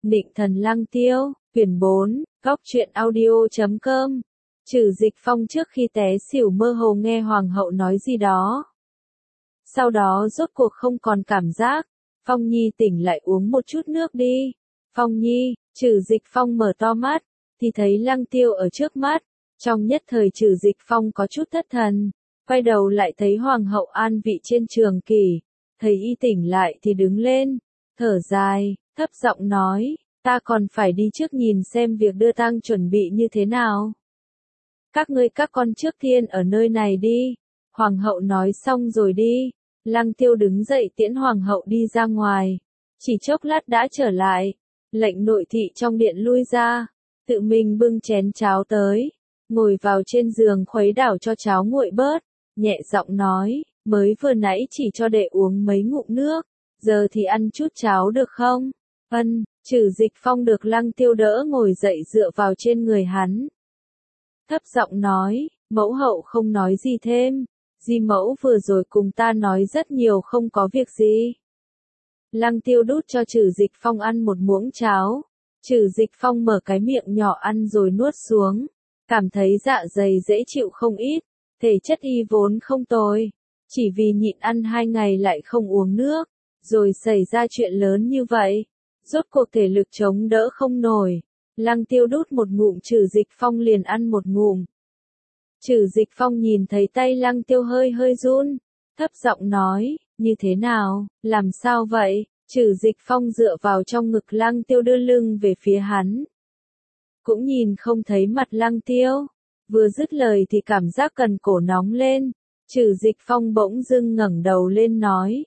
Nịnh thần Lăng Tiêu, quyển 4, góc truyện audio.com. Trừ Dịch Phong trước khi té xỉu mơ hồ nghe hoàng hậu nói gì đó. Sau đó rốt cuộc không còn cảm giác. Phong Nhi tỉnh lại, uống một chút nước đi. Phong Nhi, Trừ Dịch Phong mở to mắt, thì thấy Lăng Tiêu ở trước mắt. Trong nhất thời Trừ Dịch Phong có chút thất thần, quay đầu lại thấy hoàng hậu an vị trên trường kỷ. Thấy y tỉnh lại thì đứng lên, thở dài, thấp giọng nói, ta còn phải đi trước nhìn xem việc đưa tang chuẩn bị như thế nào. Các ngươi các con trước tiên ở nơi này đi. Hoàng hậu nói xong rồi đi. Lăng Tiêu đứng dậy tiễn hoàng hậu đi ra ngoài. Chỉ chốc lát đã trở lại. Lệnh nội thị trong điện lui ra. Tự mình bưng chén cháo tới. Ngồi vào trên giường khuấy đảo cho cháo nguội bớt. Nhẹ giọng nói, mới vừa nãy chỉ cho đệ uống mấy ngụm nước. Giờ thì ăn chút cháo được không? Ân. Trừ Dịch Phong được Lăng Tiêu đỡ ngồi dậy dựa vào trên người hắn. Thấp giọng nói, mẫu hậu không nói gì thêm. Di mẫu vừa rồi cùng ta nói rất nhiều, không có việc gì. Lăng Tiêu đút cho Trừ Dịch Phong ăn một muỗng cháo. Trừ Dịch Phong mở cái miệng nhỏ ăn rồi nuốt xuống. Cảm thấy dạ dày dễ chịu không ít. Thể chất y vốn không tồi. Chỉ vì nhịn ăn 2 ngày lại không uống nước. Rồi xảy ra chuyện lớn như vậy. Rốt cuộc thể lực chống đỡ không nổi. Lăng Tiêu đút một ngụm, Trừ Dịch Phong liền ăn một ngụm. Trừ Dịch Phong nhìn thấy tay Lăng Tiêu hơi hơi run, thấp giọng nói, như thế nào, làm sao vậy? Trừ Dịch Phong dựa vào trong ngực Lăng Tiêu đưa lưng về phía hắn. Cũng nhìn không thấy mặt Lăng Tiêu. Vừa dứt lời thì cảm giác cần cổ nóng lên. Trừ Dịch Phong bỗng dưng ngẩng đầu lên nói.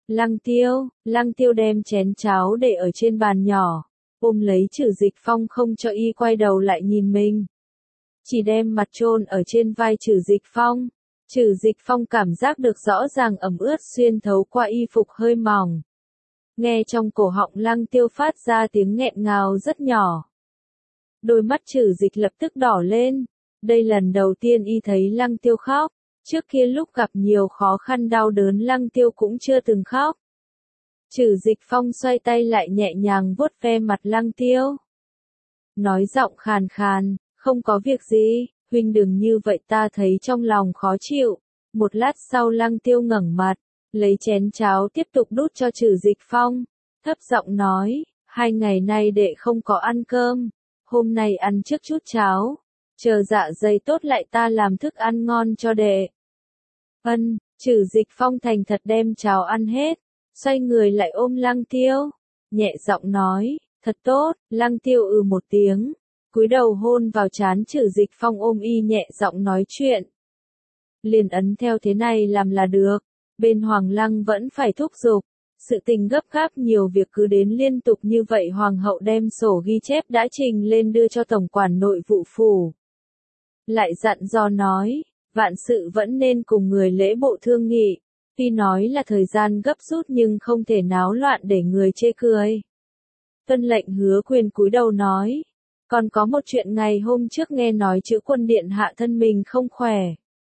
Lăng Tiêu đem chén cháo để ở trên bàn nhỏ. Ôm lấy Trừ Dịch Phong không cho y quay đầu lại nhìn mình. Chỉ đem mặt chôn ở trên vai Trừ Dịch Phong. Trừ Dịch Phong cảm giác được rõ ràng ẩm ướt xuyên thấu qua y phục hơi mỏng. Nghe trong cổ họng Lăng Tiêu phát ra tiếng nghẹn ngào rất nhỏ. Đôi mắt Trừ Dịch lập tức đỏ lên. Đây lần đầu tiên y thấy Lăng Tiêu khóc. Trước kia lúc gặp nhiều khó khăn đau đớn Lăng Tiêu cũng chưa từng khóc. Trừ Dịch Phong xoay tay lại nhẹ nhàng vuốt ve mặt Lăng Tiêu. Nói giọng khàn khàn, không có việc gì, huynh đừng như vậy, ta thấy trong lòng khó chịu. Một lát sau Lăng Tiêu ngẩng mặt, lấy chén cháo tiếp tục đút cho Trừ Dịch Phong. Thấp giọng nói, 2 ngày nay đệ không có ăn cơm, hôm nay ăn trước chút cháo. Chờ dạ dày tốt lại ta làm thức ăn ngon cho đệ. Ân. Trừ Dịch Phong thành thật đem cháo ăn hết. Xoay người lại ôm Lăng Tiêu, nhẹ giọng nói, thật tốt. Lăng Tiêu một tiếng, cúi đầu hôn vào trán Trừ Dịch Phong, ôm y nhẹ giọng nói chuyện. Liền ấn theo thế này làm là được. Bên Hoàng Lăng vẫn phải thúc giục. Sự tình gấp gáp, nhiều việc cứ đến liên tục như vậy. Hoàng hậu đem sổ ghi chép đã trình lên đưa cho tổng quản nội vụ phủ. Lại dặn dò nói, vạn sự vẫn nên cùng người lễ bộ thương nghị. Tuy nói là thời gian gấp rút nhưng không thể náo loạn để người chê cười. Tuân lệnh Hứa Quyền cúi đầu nói, còn có một chuyện, ngày hôm trước nghe nói Chữ Quân điện hạ thân mình không khỏe.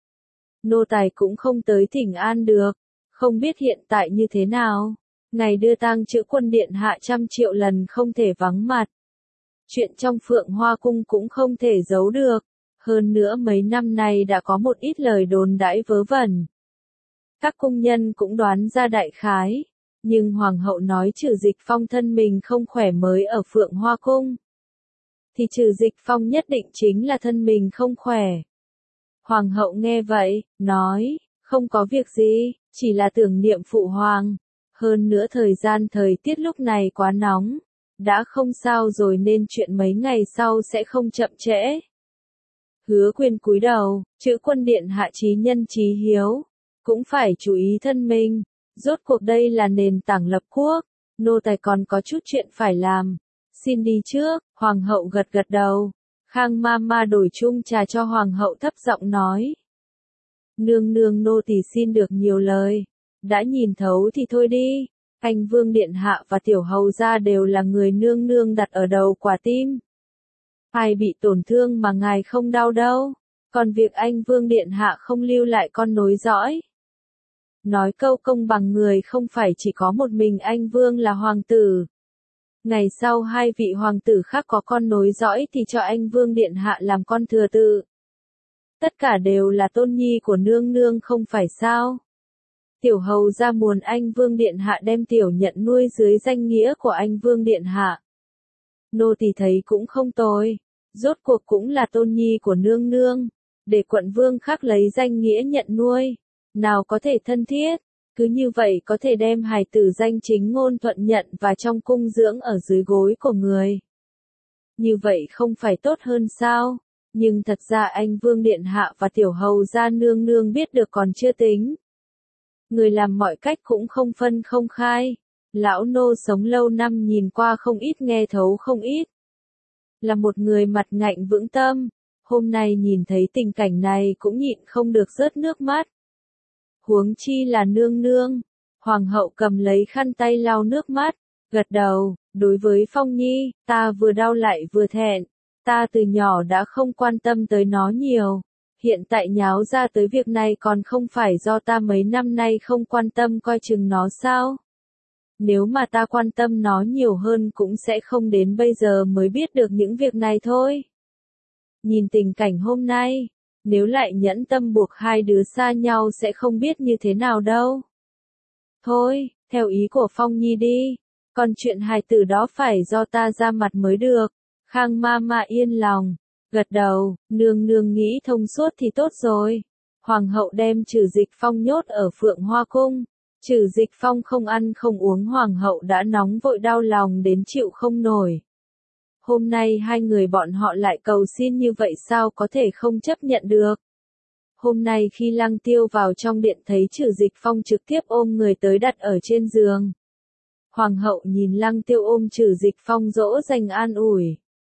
Nô tài cũng không tới thỉnh an được, không biết hiện tại như thế nào. Ngày đưa tang Chữ Quân điện hạ 100 triệu lần không thể vắng mặt. Chuyện trong Phượng Hoa cung cũng không thể giấu được. Hơn nữa mấy năm nay đã có một ít lời đồn đãi vớ vẩn. Các cung nhân cũng đoán ra đại khái. Nhưng Hoàng hậu nói Trừ Dịch Phong thân mình không khỏe mới ở Phượng Hoa cung. Thì Trừ Dịch Phong nhất định chính là thân mình không khỏe. Hoàng hậu nghe vậy, nói, không có việc gì, chỉ là tưởng niệm phụ hoàng. Hơn nữa thời tiết lúc này quá nóng. Đã không sao rồi nên chuyện mấy ngày sau sẽ không chậm trễ. Hứa Quyền cúi đầu, Chữ Quân điện hạ chí nhân chí hiếu. Cũng phải chú ý thân mình. Rốt cuộc đây là nền tảng lập quốc. Nô tài còn có chút chuyện phải làm. Xin đi trước. Hoàng hậu gật gật đầu. Khang Mama đổi chung trà cho hoàng hậu, thấp giọng nói. Nương nương, nô tỳ xin được nhiều lời. Đã nhìn thấu thì thôi đi. Anh Vương điện hạ và tiểu hầu gia đều là người nương nương đặt ở đầu quả tim. Ai bị tổn thương mà ngài không đau đâu. Còn việc anh Vương điện hạ không lưu lại con nối dõi. Nói câu công bằng, người không phải chỉ có một mình anh Vương là hoàng tử. Ngày sau hai vị hoàng tử khác có con nối dõi thì cho anh Vương Điện Hạ làm con thừa tự. Tất cả đều là tôn nhi của nương nương không phải sao? Tiểu hầu ra muốn anh Vương Điện Hạ đem tiểu nhận nuôi dưới danh nghĩa của anh Vương Điện Hạ. Nô tỳ thấy cũng không tồi, rốt cuộc cũng là tôn nhi của nương nương, để quận vương khác lấy danh nghĩa nhận nuôi, nào có thể thân thiết, cứ như vậy có thể đem hài tử danh chính ngôn thuận nhận và trong cung dưỡng ở dưới gối của người. Như vậy không phải tốt hơn sao? Nhưng thật ra anh Vương Điện Hạ và tiểu hầu gia nương nương biết được còn chưa tính. Người làm mọi cách cũng không phân không khai. Lão nô sống lâu năm nhìn qua không ít nghe thấu không ít. Là một người mặt ngạnh vững tâm, hôm nay nhìn thấy tình cảnh này cũng nhịn không được rớt nước mắt. Huống chi là nương nương, hoàng hậu cầm lấy khăn tay lau nước mắt, gật đầu, đối với Phong Nhi, ta vừa đau lại vừa thẹn, ta từ nhỏ đã không quan tâm tới nó nhiều. Hiện tại nháo ra tới việc này còn không phải do ta mấy năm nay không quan tâm coi chừng nó sao? Nếu mà ta quan tâm nó nhiều hơn cũng sẽ không đến bây giờ mới biết được những việc này thôi. Nhìn tình cảnh hôm nay, nếu lại nhẫn tâm buộc hai đứa xa nhau sẽ không biết như thế nào đâu. Thôi, theo ý của Phong Nhi đi, còn chuyện hài tử đó phải do ta ra mặt mới được. Khang ma yên lòng, gật đầu, nương nương nghĩ thông suốt thì tốt rồi. Hoàng hậu đem Trừ Dịch Phong nhốt ở Phượng Hoa Cung. Trừ Dịch Phong không ăn không uống hoàng hậu đã nóng vội đau lòng đến chịu không nổi. Hôm nay hai người bọn họ lại cầu xin như vậy sao có thể không chấp nhận được. Hôm nay khi Lăng Tiêu vào trong điện thấy Trừ Dịch Phong trực tiếp ôm người tới đặt ở trên giường. Hoàng hậu nhìn Lăng Tiêu ôm Trừ Dịch Phong dỗ dành an ủi.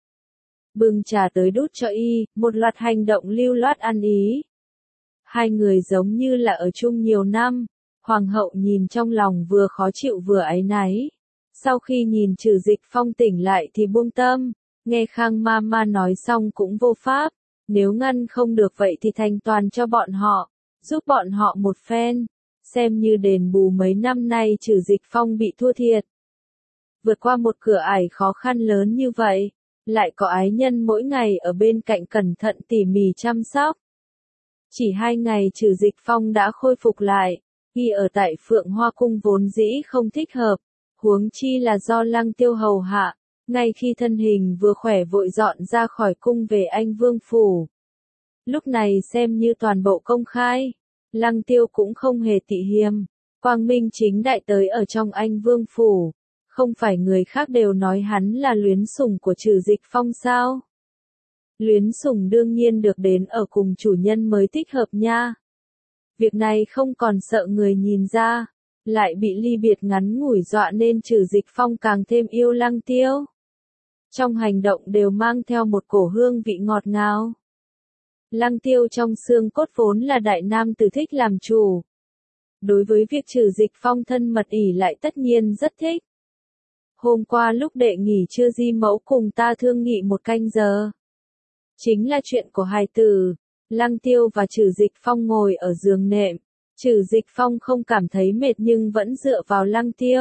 Bưng trà tới đút cho y, một loạt hành động lưu loát ăn ý. Hai người giống như là ở chung nhiều năm. Hoàng hậu nhìn trong lòng vừa khó chịu vừa áy náy. Sau khi nhìn Trừ Dịch Phong tỉnh lại thì buông tâm, nghe Khang ma nói xong cũng vô pháp, nếu ngăn không được vậy thì thành toàn cho bọn họ, giúp bọn họ một phen, xem như đền bù mấy năm nay Trừ Dịch Phong bị thua thiệt. Vượt qua một cửa ải khó khăn lớn như vậy, lại có ái nhân mỗi ngày ở bên cạnh cẩn thận tỉ mỉ chăm sóc. Chỉ 2 ngày Trừ Dịch Phong đã khôi phục lại. Khi ở tại Phượng Hoa Cung vốn dĩ không thích hợp, huống chi là do Lăng Tiêu hầu hạ, ngay khi thân hình vừa khỏe vội dọn ra khỏi cung về Anh Vương Phủ. Lúc này xem như toàn bộ công khai, Lăng Tiêu cũng không hề tị hiềm, quang minh chính đại tới ở trong Anh Vương Phủ, không phải người khác đều nói hắn là luyến sủng của Trừ Dịch Phong sao? Luyến sủng đương nhiên được đến ở cùng chủ nhân mới thích hợp nha. Việc này không còn sợ người nhìn ra, lại bị ly biệt ngắn ngủi dọa nên Trừ Dịch Phong càng thêm yêu Lăng Tiêu. Trong hành động đều mang theo một cổ hương vị ngọt ngào. Lăng Tiêu trong xương cốt vốn là đại nam tử thích làm chủ. Đối với việc Trừ Dịch Phong thân mật ỷ lại tất nhiên rất thích. Hôm qua lúc đệ nghỉ trưa Di mẫu cùng ta thương nghị 1 canh giờ. Chính là chuyện của hài tử. Lăng Tiêu và Trừ Dịch Phong ngồi ở giường nệm. Trừ Dịch Phong không cảm thấy mệt nhưng vẫn dựa vào Lăng Tiêu.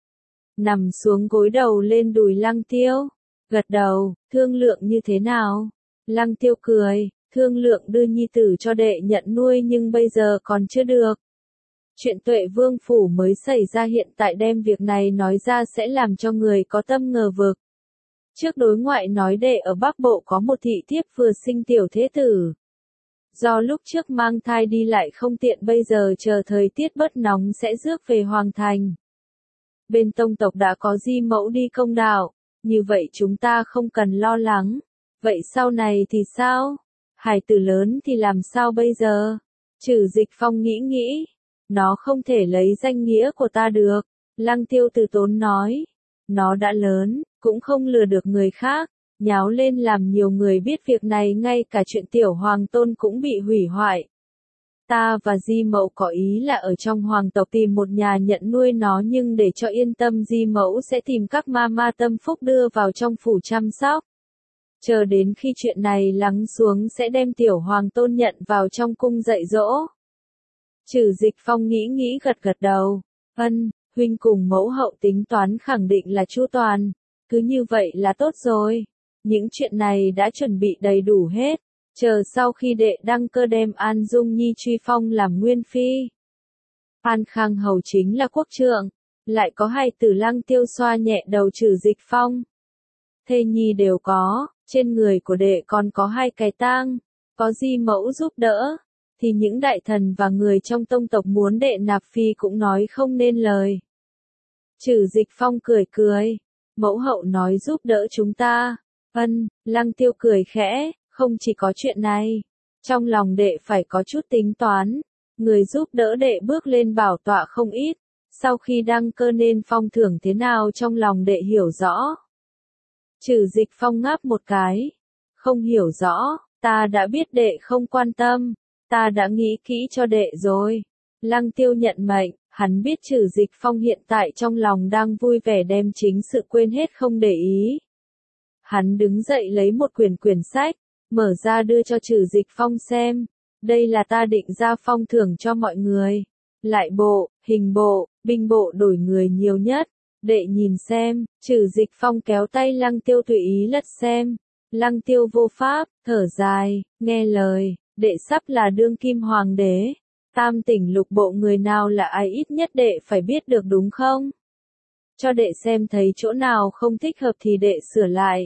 Nằm xuống gối đầu lên đùi Lăng Tiêu. Gật đầu, thương lượng như thế nào? Lăng Tiêu cười, thương lượng đưa nhi tử cho đệ nhận nuôi nhưng bây giờ còn chưa được. Chuyện Tuệ Vương Phủ mới xảy ra hiện tại đem việc này nói ra sẽ làm cho người có tâm ngờ vực. Trước đối ngoại nói đệ ở Bắc Bộ có một thị thiếp vừa sinh tiểu thế tử. Do lúc trước mang thai đi lại không tiện bây giờ chờ thời tiết bớt nóng sẽ rước về Hoàng Thành. Bên tông tộc đã có Di mẫu đi công đạo, như vậy chúng ta không cần lo lắng. Vậy sau này thì sao? Hài tử lớn thì làm sao bây giờ? Trừ Dịch Phong nghĩ, nó không thể lấy danh nghĩa của ta được. Lăng Tiêu từ tốn nói, nó đã lớn, cũng không lừa được người khác. Nháo lên làm nhiều người biết việc này ngay cả chuyện tiểu hoàng tôn cũng bị hủy hoại. Ta và Di mẫu có ý là ở trong hoàng tộc tìm một nhà nhận nuôi nó nhưng để cho yên tâm Di mẫu sẽ tìm các ma tâm phúc đưa vào trong phủ chăm sóc. Chờ đến khi chuyện này lắng xuống sẽ đem tiểu hoàng tôn nhận vào trong cung dạy dỗ. Trừ Dịch Phong nghĩ gật đầu. Huynh cùng mẫu hậu tính toán khẳng định là chu toàn. cứ như vậy là tốt rồi. Những chuyện này đã chuẩn bị đầy đủ hết. Chờ sau khi đệ đăng cơ đem An Dung Nhi truy phong làm nguyên phi. An Khang Hầu chính là quốc trượng, lại có hai tử Lăng Tiêu xoa nhẹ đầu Trừ Dịch Phong. Thê nhi đều có, trên người của đệ còn có hai cái tang, có di mẫu giúp đỡ, thì những đại thần và người trong tông tộc muốn đệ nạp phi cũng nói không nên lời. Trừ Dịch Phong cười cười, mẫu hậu nói giúp đỡ chúng ta. Lăng Tiêu cười khẽ, không chỉ có chuyện này, trong lòng đệ phải có chút tính toán, người giúp đỡ đệ bước lên bảo tọa không ít, sau khi đăng cơ nên phong thưởng thế nào trong lòng đệ hiểu rõ. Trừ Dịch Phong ngáp một cái, không hiểu rõ, ta đã biết đệ không quan tâm, ta đã nghĩ kỹ cho đệ rồi. Lăng Tiêu nhận mệnh, hắn biết Trừ Dịch Phong hiện tại trong lòng đang vui vẻ đem chính sự quên hết không để ý. Hắn đứng dậy lấy một quyển sách, mở ra đưa cho Trừ Dịch Phong xem. Đây là ta định ra phong thưởng cho mọi người. Lại bộ, hình bộ, binh bộ đổi người nhiều nhất. Đệ nhìn xem. Trừ Dịch Phong kéo tay Lăng Tiêu tùy ý lật xem. Lăng Tiêu vô pháp, thở dài, nghe lời, đệ sắp là đương kim hoàng đế. Tam tỉnh lục bộ người nào là ai ít nhất đệ phải biết được đúng không? Cho đệ xem thấy chỗ nào không thích hợp thì đệ sửa lại.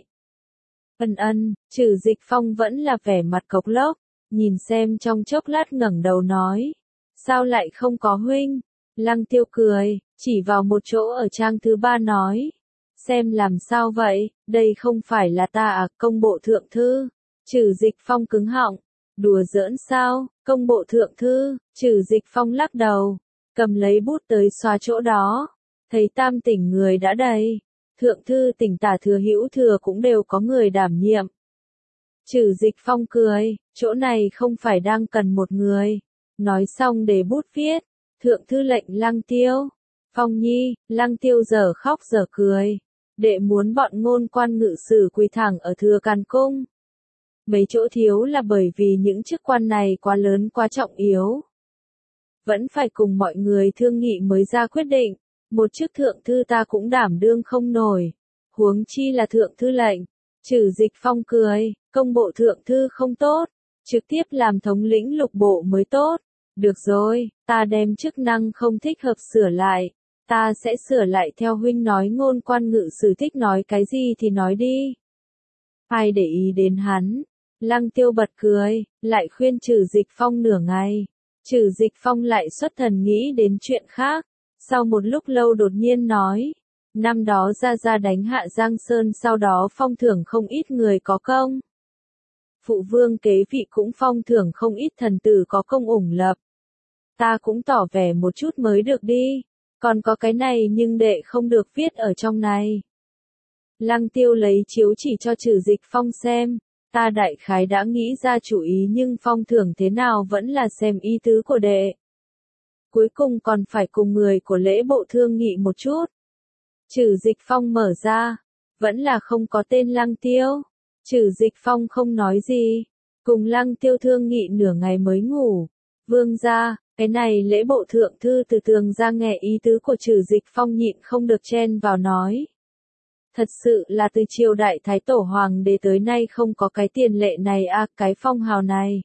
Trừ Dịch Phong vẫn là vẻ mặt cộc lốc, nhìn xem trong chốc lát ngẩng đầu nói. Sao lại không có huynh? Lăng Tiêu cười, chỉ vào một chỗ ở trang thứ 3 nói. Xem làm sao vậy, đây không phải là ta à, công bộ thượng thư. Trừ Dịch Phong cứng họng, đùa giỡn sao, công bộ thượng thư. Trừ Dịch Phong lắc đầu, cầm lấy bút tới xóa chỗ đó. Thấy tam tỉnh người đã đầy. Thượng thư tỉnh tả thừa hữu thừa cũng đều có người đảm nhiệm. Trừ Dịch Phong cười, chỗ này không phải đang cần một người. Nói xong để bút viết, thượng thư lệnh Lăng Tiêu. Phong nhi, Lăng Tiêu giờ khóc giờ cười. Đệ muốn bọn ngôn quan ngự sử quỳ thẳng ở Thừa Càn Cung. Mấy chỗ thiếu là bởi vì những chức quan này quá lớn quá trọng yếu. Vẫn phải cùng mọi người thương nghị mới ra quyết định. Một chức thượng thư ta cũng đảm đương không nổi. Huống chi là thượng thư lệnh. Trừ Dịch Phong cười, công bộ thượng thư không tốt. Trực tiếp làm thống lĩnh lục bộ mới tốt. Được rồi, ta đem chức năng không thích hợp sửa lại. Ta sẽ sửa lại theo huynh nói ngôn quan ngự sử thích nói cái gì thì nói đi. Ai để ý đến hắn. Lăng Tiêu bật cười, lại khuyên Trừ Dịch Phong nửa ngày. Trừ Dịch Phong lại xuất thần nghĩ đến chuyện khác. Sau một lúc lâu đột nhiên nói. Năm đó ra đánh hạ Giang Sơn sau đó phong thưởng không ít người có công. Phụ vương kế vị cũng phong thưởng không ít thần tử có công ủng lập. Ta cũng tỏ vẻ một chút mới được đi. Còn có cái này nhưng đệ không được viết ở trong này. Lăng Tiêu lấy chiếu chỉ cho Trừ Dịch Phong xem. Ta đại khái đã nghĩ ra chủ ý nhưng phong thưởng thế nào vẫn là xem ý tứ của đệ. Cuối cùng còn phải cùng người của lễ bộ thương nghị một chút. Trừ Dịch Phong mở ra. Vẫn là không có tên Lăng Tiêu. Trừ Dịch Phong không nói gì. Cùng Lăng Tiêu thương nghị nửa ngày mới ngủ. Vương gia, cái này lễ bộ thượng thư từ tường ra nghe ý tứ của Trừ Dịch Phong nhịn không được chen vào nói. Thật sự là từ triều đại thái tổ hoàng đế tới nay không có cái tiền lệ này à, cái phong hào này.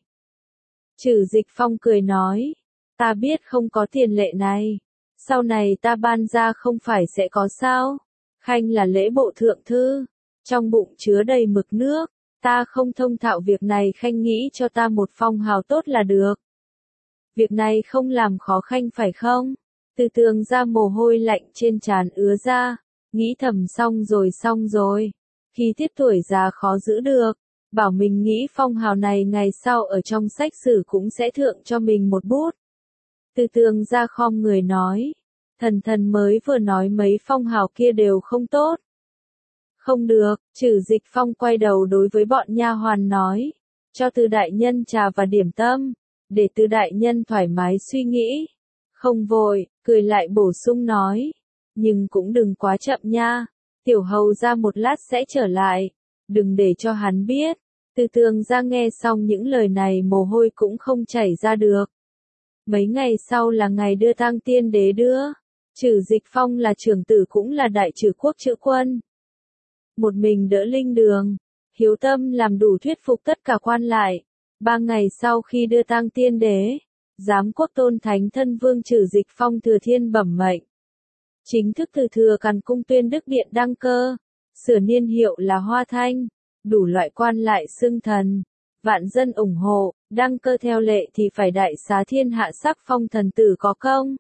Trừ Dịch Phong cười nói. Ta biết không có tiền lệ này. Sau này ta ban ra không phải sẽ có sao. Khanh là lễ bộ thượng thư. Trong bụng chứa đầy mực nước. Ta không thông thạo việc này, Khanh nghĩ cho ta một phong hào tốt là được. Việc này không làm khó Khanh phải không? Từ tường ra mồ hôi lạnh trên trán ứa ra. Nghĩ thầm xong rồi. Khi tiếp tuổi già khó giữ được. Bảo mình nghĩ phong hào này ngày sau ở trong sách sử cũng sẽ thượng cho mình một bút. Từ tường ra khom người nói. Thần mới vừa nói mấy phong hào kia đều không tốt. Không được, Trừ Dịch Phong quay đầu đối với bọn nha hoàn nói. Cho Từ đại nhân trà và điểm tâm. Để Từ đại nhân thoải mái suy nghĩ. Không vội, cười lại bổ sung nói. Nhưng cũng đừng quá chậm nha. Tiểu hầu ra một lát sẽ trở lại. Đừng để cho hắn biết. Từ tường ra nghe xong những lời này mồ hôi cũng không chảy ra được. Mấy ngày sau là ngày đưa tang tiên đế đưa. Trừ Dịch Phong là trưởng tử cũng là đại trừ quốc chữ quân. một mình đỡ linh đường. Hiếu tâm làm đủ thuyết phục tất cả quan lại. 3 ngày sau khi đưa tang tiên đế, giám quốc tôn thánh thân vương Trử Dịch Phong thừa thiên bẩm mệnh. Chính thức từ thừa Càn cung Tuyên Đức Điện đăng cơ, sửa niên hiệu là Hoa Thanh, đủ loại quan lại xưng thần, vạn dân ủng hộ, đăng cơ theo lệ thì phải đại xá thiên hạ sắc phong thần tử có công.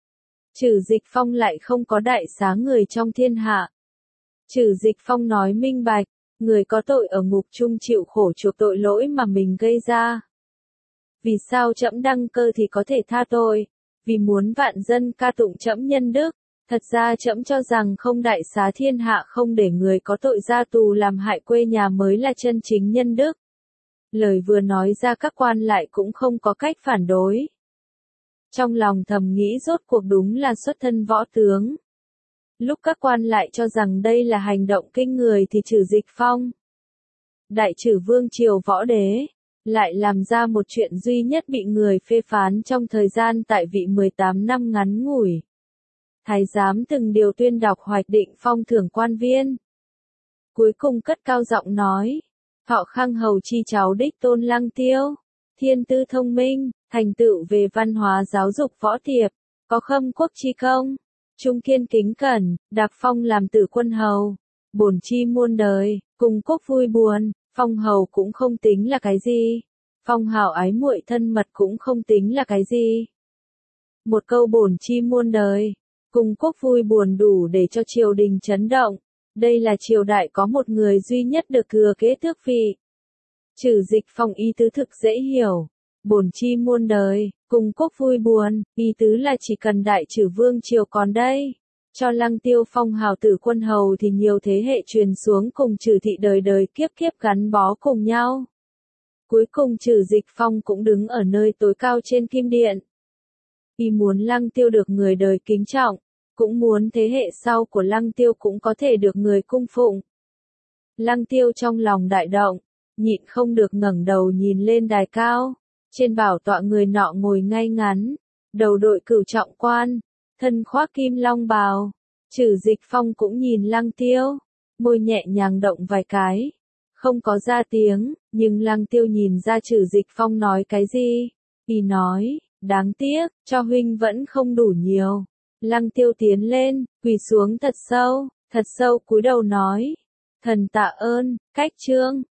Trử Dịch Phong lại không có đại xá người trong thiên hạ. Trử Dịch Phong nói minh bạch, người có tội ở ngục chung chịu khổ chuộc tội lỗi mà mình gây ra. Vì sao trẫm đăng cơ thì có thể tha tội? Vì muốn vạn dân ca tụng trẫm nhân đức. Thật ra trẫm cho rằng không đại xá thiên hạ không để người có tội ra tù làm hại quê nhà mới là chân chính nhân đức. Lời vừa nói ra các quan lại cũng không có cách phản đối. Trong lòng thầm nghĩ rốt cuộc đúng là xuất thân võ tướng. Lúc các quan lại cho rằng đây là hành động kinh người thì Trử Dịch Phong, đại Trử Vương triều võ đế, lại làm ra một chuyện duy nhất bị người phê phán trong thời gian tại vị 18 năm ngắn ngủi. Thái giám từng điều tuyên đọc hoạch định phong thưởng quan viên. Cuối cùng cất cao giọng nói, họ Khang hầu chi cháu đích tôn Lăng Tiêu, thiên tư thông minh, thành tựu về văn hóa giáo dục võ tiệp, có khâm quốc chi công, trung kiên kính cẩn, đạp phong làm tử quân hầu, bổn chi muôn đời, cùng quốc vui buồn, phong hầu cũng không tính là cái gì, phong hào ái muội thân mật cũng không tính là cái gì. Một câu bổn chi muôn đời, cùng quốc vui buồn đủ để cho triều đình chấn động. Đây là triều đại có một người duy nhất được thừa kế tước vị. Trử Dịch Phong ý tứ thực dễ hiểu. Bổn chi muôn đời, cùng quốc vui buồn, ý tứ là chỉ cần đại Trử Vương triều còn đây. Cho Lăng Tiêu phong hào tử quân hầu thì nhiều thế hệ truyền xuống cùng Trử thị đời đời kiếp kiếp gắn bó cùng nhau. Cuối cùng Trử Dịch Phong cũng đứng ở nơi tối cao trên kim điện. Y muốn Lăng Tiêu được người đời kính trọng, cũng muốn thế hệ sau của Lăng Tiêu cũng có thể được người cung phụng. Lăng Tiêu trong lòng đại động, nhịn không được ngẩng đầu nhìn lên đài cao, trên bảo tọa người nọ ngồi ngay ngắn, đầu đội cửu trọng quan, thân khoác kim long bào. Trử Dịch Phong cũng nhìn Lăng Tiêu, môi nhẹ nhàng động vài cái, không có ra tiếng, nhưng Lăng Tiêu nhìn ra Trử Dịch Phong nói cái gì. Y nói, đáng tiếc, cho huynh vẫn không đủ nhiều. Lăng Tiêu tiến lên, quỳ xuống thật sâu cúi đầu nói, thần tạ ơn, cách trương.